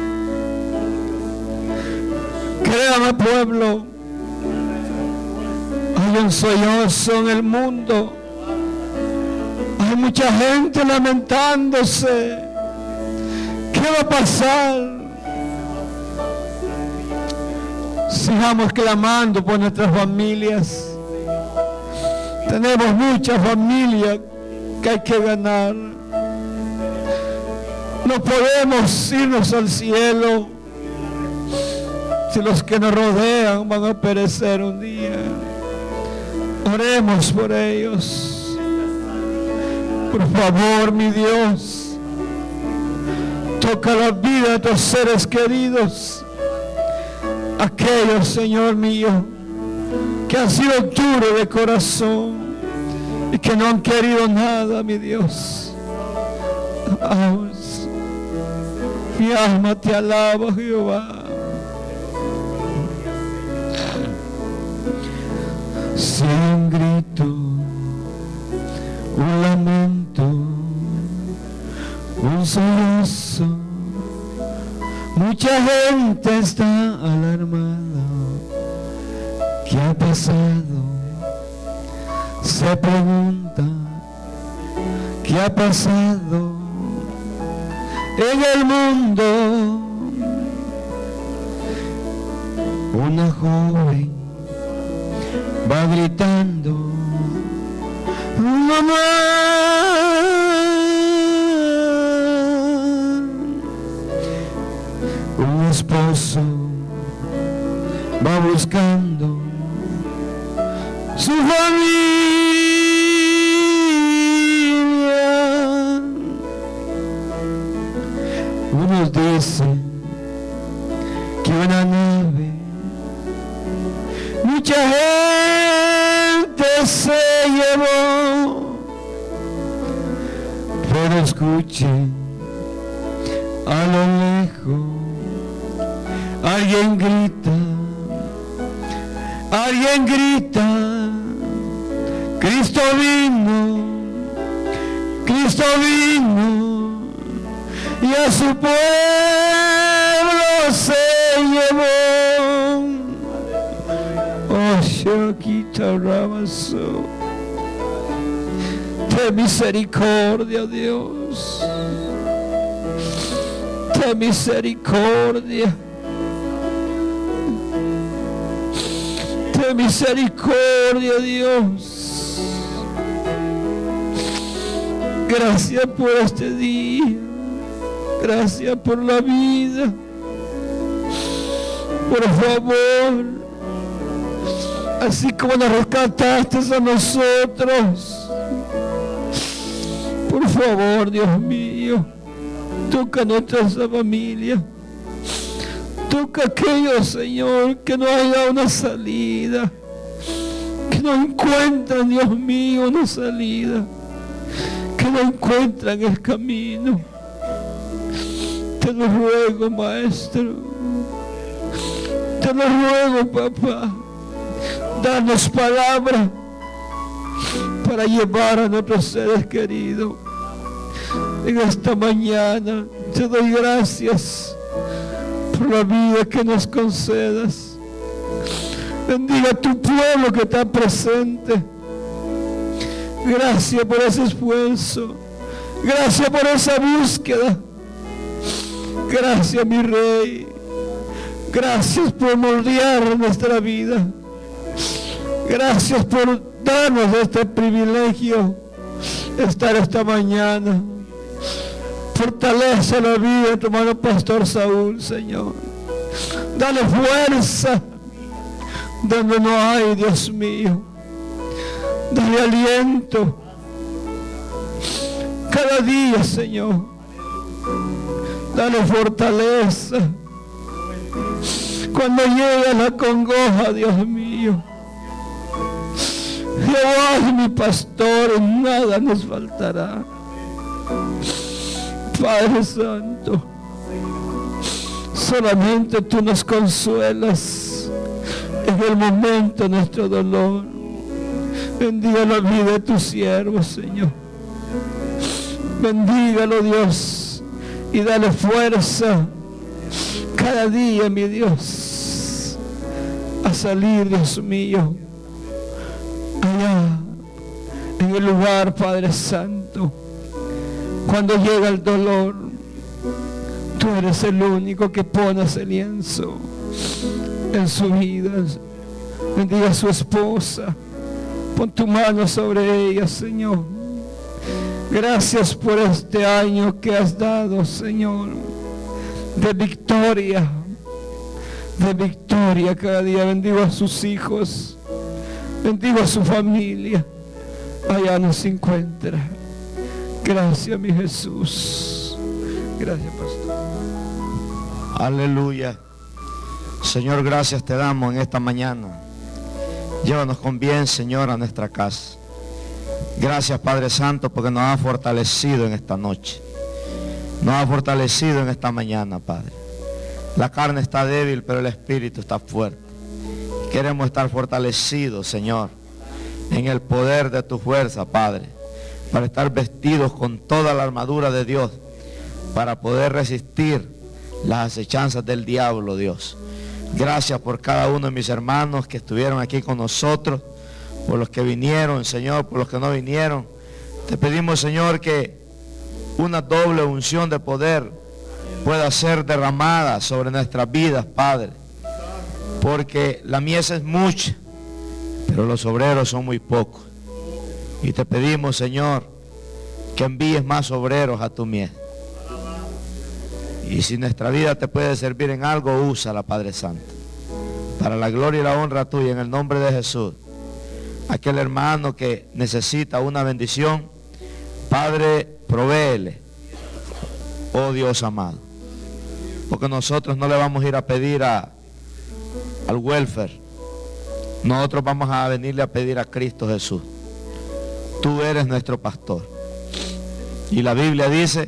Créame, pueblo, hay un sollozo en el mundo. Hay mucha gente lamentándose. ¿Qué va a pasar? Sigamos clamando por nuestras familias. Tenemos muchas familias que hay que ganar. No podemos irnos al cielo si los que nos rodean van a perecer un día. Oremos por ellos. Por favor, mi Dios, toca la vida de tus seres queridos. Aquellos, Señor mío, que han sido duros de corazón y que no han querido nada, mi Dios. Oh, mi alma te alaba, Jehová. Si un grito, un lamento, un sollozo, mucha gente está alarmada. ¿Qué ha pasado? Se pregunta. ¿Qué ha pasado en el mundo? una joven va gritando, mamá. Un esposo va buscando su familia. Unos dicen que una nave, mucha gente se llevó, pero escuchen a lo lejos, alguien grita, alguien grita, Cristo vino, Cristo vino, y a su pueblo se llevó. Oh, Shakita Ramazo, ten misericordia, Dios, ten misericordia. Ten misericordia, Dios. Gracias por este día. Gracias por la vida. Por favor, así como nos rescataste a nosotros, por favor, Dios mío, toca a nuestra familia. Toca a aquellos, Señor, que no haya una salida, que no encuentran, Dios mío, una salida, que no encuentran el camino. Te lo ruego, Maestro, te lo ruego, Papá, danos palabra para llevar a nuestros seres queridos. En esta mañana te doy gracias por la vida que nos concedas. Bendiga a tu pueblo que está presente. Gracias por ese esfuerzo. Gracias por esa búsqueda. Gracias, mi Rey. Gracias por moldear nuestra vida. Gracias por darnos este privilegio de estar esta mañana. Fortalece la vida de tu hermano Pastor Saúl, Señor. Dale fuerza donde no hay, Dios mío. Dale aliento cada día, Señor. Dale fortaleza cuando llega la congoja, Dios mío. Jehová es mi pastor, en nada nos faltará. Padre Santo, solamente tú nos consuelas en el momento de nuestro dolor. Bendiga la vida de tu siervo, Señor. Bendígalo, Dios, y dale fuerza cada día, mi Dios, a salir, Dios mío, allá en el lugar, Padre Santo. Cuando llega el dolor, tú eres el único que pones el lienzo en su vida. Bendiga a su esposa. Pon tu mano sobre ella, Señor. Gracias por este año que has dado, Señor, de victoria, de victoria cada día. Bendigo a sus hijos, bendigo a su familia. Allá nos encuentra. Gracias, mi Jesús. Gracias, pastor. Aleluya. Señor, gracias te damos en esta mañana. Llévanos con bien, Señor, a nuestra casa. Gracias, Padre Santo, porque nos ha fortalecido en esta noche. Nos ha fortalecido en esta mañana, Padre. La carne está débil, pero el espíritu está fuerte. Queremos estar fortalecidos, Señor, en el poder de tu fuerza, Padre, para estar vestidos con toda la armadura de Dios, para poder resistir las acechanzas del diablo, Dios. Gracias por cada uno de mis hermanos que estuvieron aquí con nosotros, por los que vinieron, Señor, por los que no vinieron. Te pedimos, Señor, que una doble unción de poder pueda ser derramada sobre nuestras vidas, Padre. porque la mies es mucha, pero los obreros son muy pocos. Y te pedimos, Señor, que envíes más obreros a tu mies. Y si nuestra vida te puede servir en algo, úsala, Padre Santo, para la gloria y la honra tuya, en el nombre de Jesús. Aquel hermano que necesita una bendición, Padre, provéele, oh Dios amado, porque nosotros no le vamos a ir a pedir a, al welfare, nosotros vamos a venirle a pedir a Cristo Jesús. Tú eres nuestro pastor, y la Biblia dice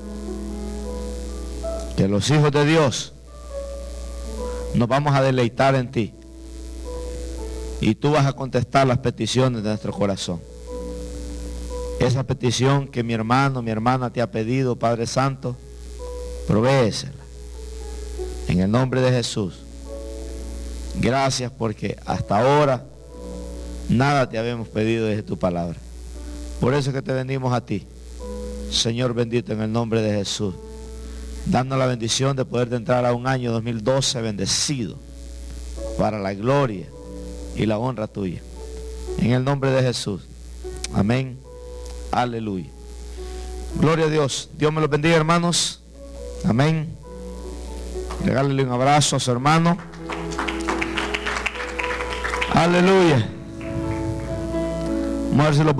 que los hijos de Dios nos vamos a deleitar en ti, y tú vas a contestar las peticiones de nuestro corazón. Esa petición que mi hermano, mi hermana te ha pedido, Padre Santo, provéesela en el nombre de Jesús. Gracias, porque hasta ahora nada te habíamos pedido desde tu palabra. Por eso es que te venimos a ti, Señor bendito, en el nombre de Jesús, dando la bendición de poder entrar a un año dos mil doce bendecido para la gloria y la honra tuya, en el nombre de Jesús. Amén. Aleluya. Gloria a Dios. Dios me los bendiga, hermanos. Amén. Regálele un abrazo a su hermano. Aleluya. Vamos a ver si lo